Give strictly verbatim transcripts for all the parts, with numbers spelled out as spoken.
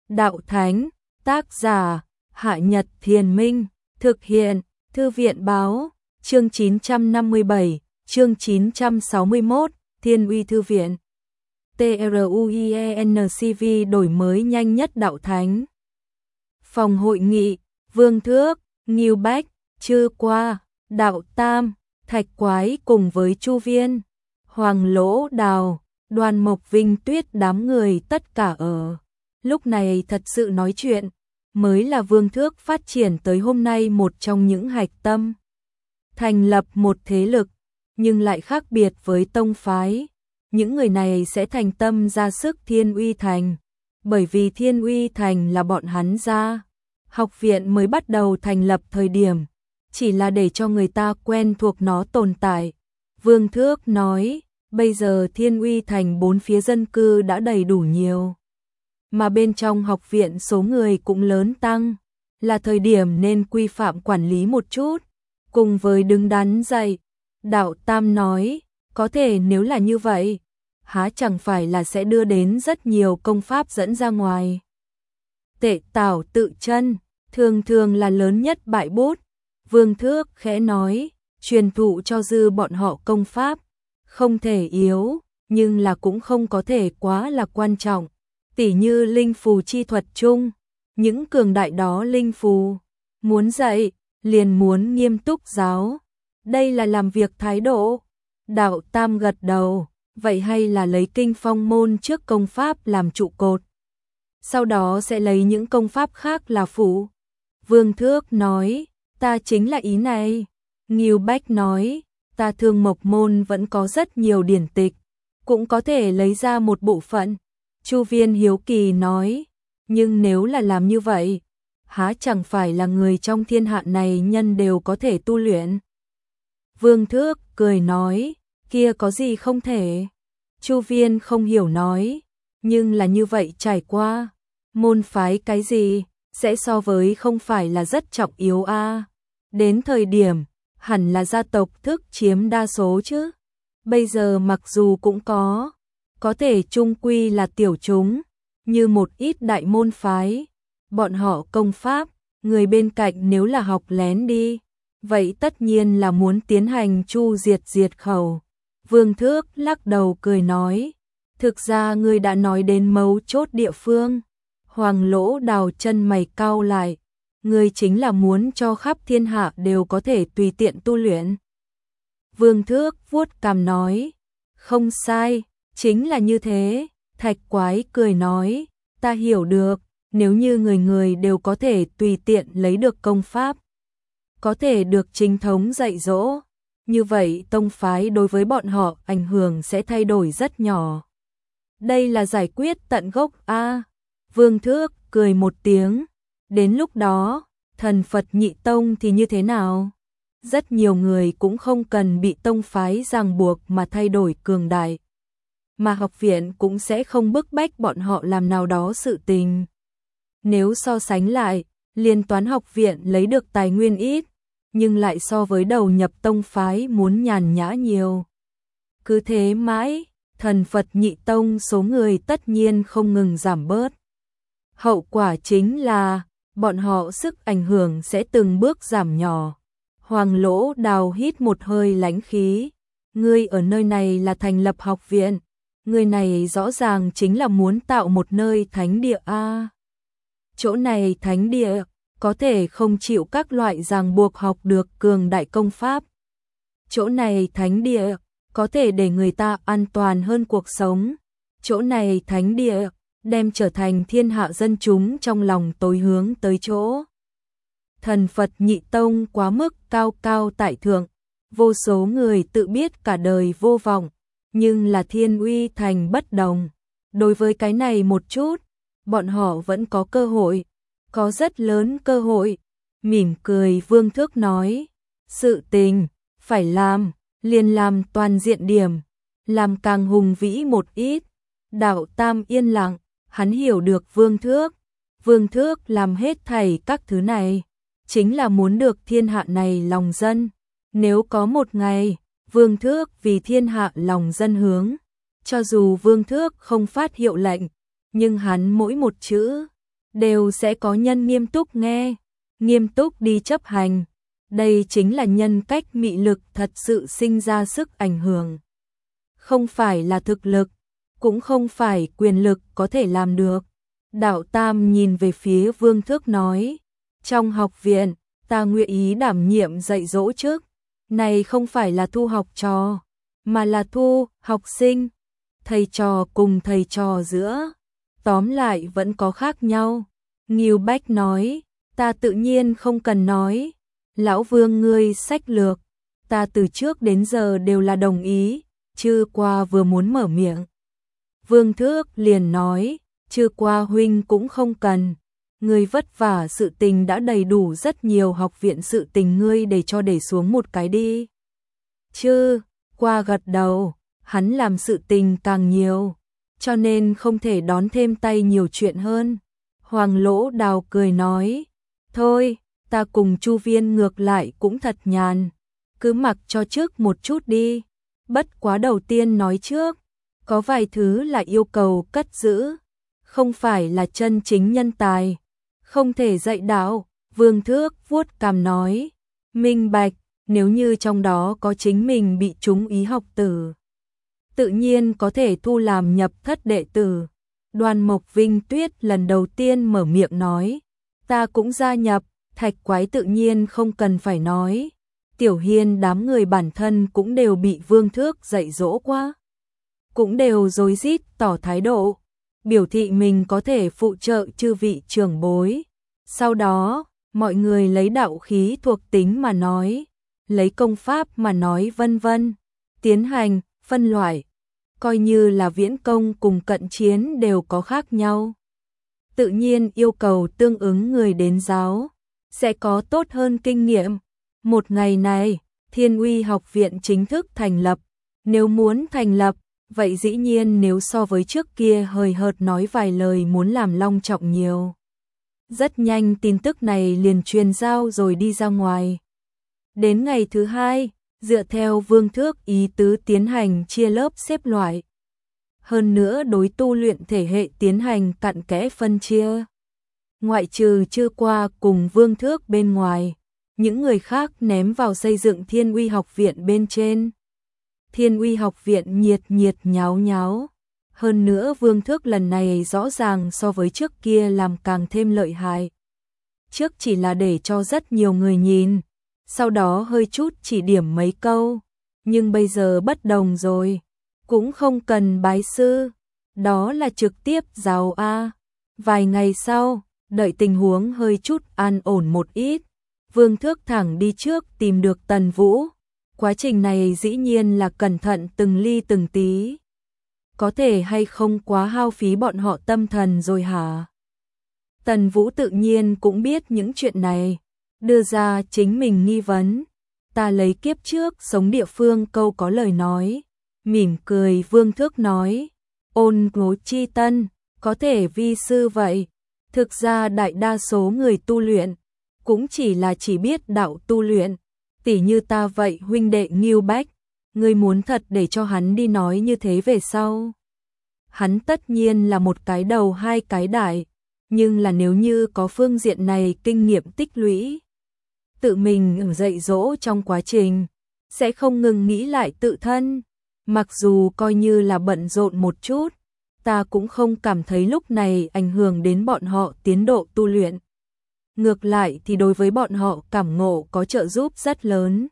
đạo thánh, tác giả, Hạ Nhật Thiền Minh, thực hiện, Thư viện báo, chương chín trăm năm mươi bảy, chương chín trăm sáu mươi mốt, Thiên Uy Thư viện. TRUIENCV đổi mới nhanh nhất đạo thánh. Phòng hội nghị, Vương Thước, Ngưu Bách, Chư Qua, Đạo Tam, Thạch Quái cùng với Chu Viên, Hoàng Lỗ Đào, Đoàn Mộc Vinh Tuyết đám người tất cả ở. Lúc này thật sự nói chuyện, mới là Vương Thước phát triển tới hôm nay một trong những hạch tâm. Thành lập một thế lực, nhưng lại khác biệt với tông phái. Những người này sẽ thành tâm ra sức Thiên Uy Thành, bởi vì Thiên Uy Thành là bọn hắn ra. Học viện mới bắt đầu thành lập thời điểm, chỉ là để cho người ta quen thuộc nó tồn tại. Vương Thước nói, bây giờ Thiên Uy Thành bốn phía dân cư đã đầy đủ nhiều, mà bên trong học viện số người cũng lớn tăng, là thời điểm nên quy phạm quản lý một chút, cùng với đứng đắn dậy. Đạo Tam nói, có thể nếu là như vậy, há chẳng phải là sẽ đưa đến rất nhiều công pháp dẫn ra ngoài. Tệ Tảo Tự Chân, thường thường là lớn nhất bại bút. Vương Thước khẽ nói, truyền thụ cho dư bọn họ công pháp, không thể yếu, nhưng là cũng không có thể quá là quan trọng. Tỉ như linh phù chi thuật chung, những cường đại đó linh phù, muốn dạy, liền muốn nghiêm túc giáo. Đây là làm việc thái độ. Đạo Tam gật đầu, vậy hay là lấy kinh phong môn trước công pháp làm trụ cột, sau đó sẽ lấy những công pháp khác là phụ. Vương Thước nói, ta chính là ý này. Ngưu Bách nói, ta Thương Mộc môn vẫn có rất nhiều điển tịch, cũng có thể lấy ra một bộ phận. Chu Viên hiếu kỳ nói, nhưng nếu là làm như vậy, há chẳng phải là người trong thiên hạ này nhân đều có thể tu luyện. Vương Thước cười nói, kia có gì không thể. Chu Viên không hiểu nói, nhưng là như vậy trải qua, môn phái cái gì, sẽ so với không phải là rất trọng yếu a à. Đến thời điểm, hẳn là gia tộc thức chiếm đa số chứ. Bây giờ mặc dù cũng có, có thể chung quy là tiểu chúng, như một ít đại môn phái, bọn họ công pháp, người bên cạnh nếu là học lén đi, vậy tất nhiên là muốn tiến hành chu diệt diệt khẩu. Vương Thước lắc đầu cười nói, thực ra ngươi đã nói đến mấu chốt địa phương. Hoàng Lỗ Đào chân mày cau lại, ngươi chính là muốn cho khắp thiên hạ đều có thể tùy tiện tu luyện. Vương Thước vuốt cằm nói, không sai, chính là như thế. Thạch Quái cười nói, ta hiểu được, nếu như người người đều có thể tùy tiện lấy được công pháp, có thể được chính thống dạy dỗ, như vậy tông phái đối với bọn họ ảnh hưởng sẽ thay đổi rất nhỏ. Đây là giải quyết tận gốc a. À. Vương Thước cười một tiếng, đến lúc đó, Thần Phật Nhị Tông thì như thế nào? Rất nhiều người cũng không cần bị tông phái ràng buộc mà thay đổi cường đại, mà học viện cũng sẽ không bức bách bọn họ làm nào đó sự tình. Nếu so sánh lại, Liên Toán học viện lấy được tài nguyên ít, nhưng lại so với đầu nhập tông phái muốn nhàn nhã nhiều. Cứ thế mãi, Thần Phật Nhị Tông số người tất nhiên không ngừng giảm bớt. Hậu quả chính là, bọn họ sức ảnh hưởng sẽ từng bước giảm nhỏ. Hoàng Lỗ Đào hít một hơi lãnh khí. Ngươi ở nơi này là thành lập học viện. Người này rõ ràng chính là muốn tạo một nơi thánh địa a. À. Chỗ này thánh địa, có thể không chịu các loại ràng buộc học được cường đại công pháp. Chỗ này thánh địa, có thể để người ta an toàn hơn cuộc sống. Chỗ này thánh địa, đem trở thành thiên hạ dân chúng trong lòng tối hướng tới chỗ. Thần Phật Nhị Tông quá mức cao cao tại thượng, vô số người tự biết cả đời vô vọng, nhưng là Thiên Uy Thành bất đồng. Đối với cái này một chút, bọn họ vẫn có cơ hội, có rất lớn cơ hội. Mỉm cười Vương Thước nói, sự tình, phải làm, liền làm toàn diện điểm, làm càng hùng vĩ một ít. Đạo Tam yên lặng, hắn hiểu được Vương Thước. Vương Thước làm hết thảy các thứ này, chính là muốn được thiên hạ này lòng dân. Nếu có một ngày, Vương Thước vì thiên hạ lòng dân hướng, cho dù Vương Thước không phát hiệu lệnh, nhưng hắn mỗi một chữ đều sẽ có nhân nghiêm túc nghe, nghiêm túc đi chấp hành. Đây chính là nhân cách mị lực thật sự sinh ra sức ảnh hưởng. Không phải là thực lực, cũng không phải quyền lực có thể làm được. Đạo Tam nhìn về phía Vương Thước nói, trong học viện, ta nguyện ý đảm nhiệm dạy dỗ trước. Này không phải là thu học trò, mà là thu học sinh. Thầy trò cùng thầy trò giữa, tóm lại vẫn có khác nhau. Ngưu Bách nói, ta tự nhiên không cần nói. Lão Vương ngươi sách lược, ta từ trước đến giờ đều là đồng ý. Chư qua vừa muốn mở miệng, Vương Thước liền nói, chư qua huynh cũng không cần. Ngươi vất vả sự tình đã đầy đủ, rất nhiều học viện sự tình ngươi để cho để xuống một cái đi. Chư qua gật đầu, hắn làm sự tình càng nhiều, cho nên không thể đón thêm tay nhiều chuyện hơn. Hoàng Lỗ Đào cười nói, thôi, ta cùng Chu Viên ngược lại cũng thật nhàn, cứ mặc cho trước một chút đi. Bất quá đầu tiên nói trước, có vài thứ là yêu cầu cất giữ, không phải là chân chính nhân tài, không thể dạy đạo. Vương Thước vuốt cằm nói, minh bạch, nếu như trong đó có chính mình bị trúng ý học tử, tự nhiên có thể thu làm nhập thất đệ tử. Đoàn Mộc Vinh Tuyết lần đầu tiên mở miệng nói, ta cũng gia nhập. Thạch Quái tự nhiên không cần phải nói, Tiểu Hiên đám người bản thân cũng đều bị Vương Thước dạy dỗ quá, cũng đều rối rít tỏ thái độ, biểu thị mình có thể phụ trợ chư vị trưởng bối. Sau đó, mọi người lấy đạo khí thuộc tính mà nói, lấy công pháp mà nói, vân vân, tiến hành phân loại, coi như là viễn công cùng cận chiến đều có khác nhau. Tự nhiên yêu cầu tương ứng người đến giáo sẽ có tốt hơn kinh nghiệm. Một ngày này, Thiên Uy học viện chính thức thành lập. Nếu muốn thành lập, vậy dĩ nhiên nếu so với trước kia hời hợt nói vài lời muốn làm long trọng nhiều. Rất nhanh tin tức này liền truyền giao rồi đi ra ngoài. Đến ngày thứ hai, dựa theo Vương Thước ý tứ tiến hành chia lớp xếp loại. Hơn nữa đối tu luyện thể hệ tiến hành cặn kẽ phân chia. Ngoại trừ Chư Qua cùng Vương Thước bên ngoài, những người khác ném vào xây dựng Thiên Uy học viện bên trên. Thiên Uy học viện nhiệt nhiệt nháo nháo. Hơn nữa Vương Thước lần này rõ ràng so với trước kia làm càng thêm lợi hại. Trước chỉ là để cho rất nhiều người nhìn, sau đó hơi chút chỉ điểm mấy câu. Nhưng bây giờ bất đồng rồi, cũng không cần bái sư, đó là trực tiếp giáo A. Vài ngày sau, đợi tình huống hơi chút an ổn một ít, Vương Thước thẳng đi trước tìm được Tần Vũ. Quá trình này dĩ nhiên là cẩn thận từng ly từng tí. Có thể hay không quá hao phí bọn họ tâm thần rồi hả? Tần Vũ tự nhiên cũng biết những chuyện này, đưa ra chính mình nghi vấn. Ta lấy kiếp trước sống địa phương câu có lời nói. Mỉm cười Vương Thước nói, ôn ngố chi tân, có thể vi sư vậy. Thực ra đại đa số người tu luyện, cũng chỉ là chỉ biết đạo tu luyện. Tỉ như ta vậy huynh đệ Ngưu Bách, ngươi muốn thật để cho hắn đi nói như thế về sau. Hắn tất nhiên là một cái đầu hai cái đại, nhưng là nếu như có phương diện này kinh nghiệm tích lũy, tự mình dạy dỗ trong quá trình, sẽ không ngừng nghĩ lại tự thân. Mặc dù coi như là bận rộn một chút, ta cũng không cảm thấy lúc này ảnh hưởng đến bọn họ tiến độ tu luyện. Ngược lại thì đối với bọn họ cảm ngộ có trợ giúp rất lớn.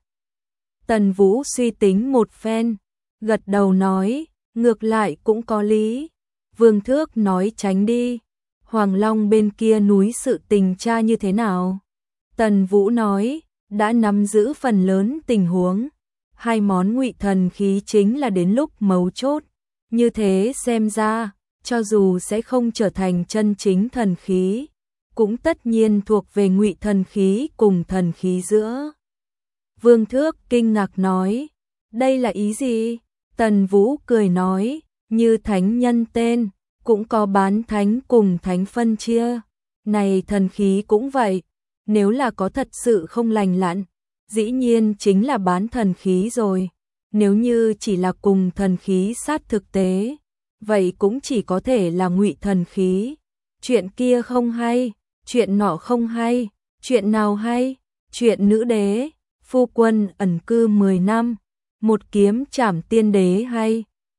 Tần Vũ suy tính một phen, gật đầu nói, ngược lại cũng có lý. Vương Thước nói tránh đi. Hoàng Long bên kia núi sự tình tra như thế nào? Tần Vũ nói, đã nắm giữ phần lớn tình huống. Hai món ngụy thần khí chính là đến lúc mấu chốt. Như thế xem ra, cho dù sẽ không trở thành chân chính thần khí, cũng tất nhiên thuộc về ngụy thần khí cùng thần khí giữa. Vương Thước kinh ngạc nói, đây là ý gì? Tần Vũ cười nói, như thánh nhân tên, cũng có bán thánh cùng thánh phân chia. Này thần khí cũng vậy, nếu là có thật sự không lành lặn, dĩ nhiên chính là bán thần khí rồi. Nếu như chỉ là cùng thần khí sát thực tế, vậy cũng chỉ có thể là ngụy thần khí. chuyện kia không hay, chuyện nọ không hay, chuyện nào hay, chuyện nữ đế, phu quân ẩn cư mười năm, một kiếm trảm tiên đế hay,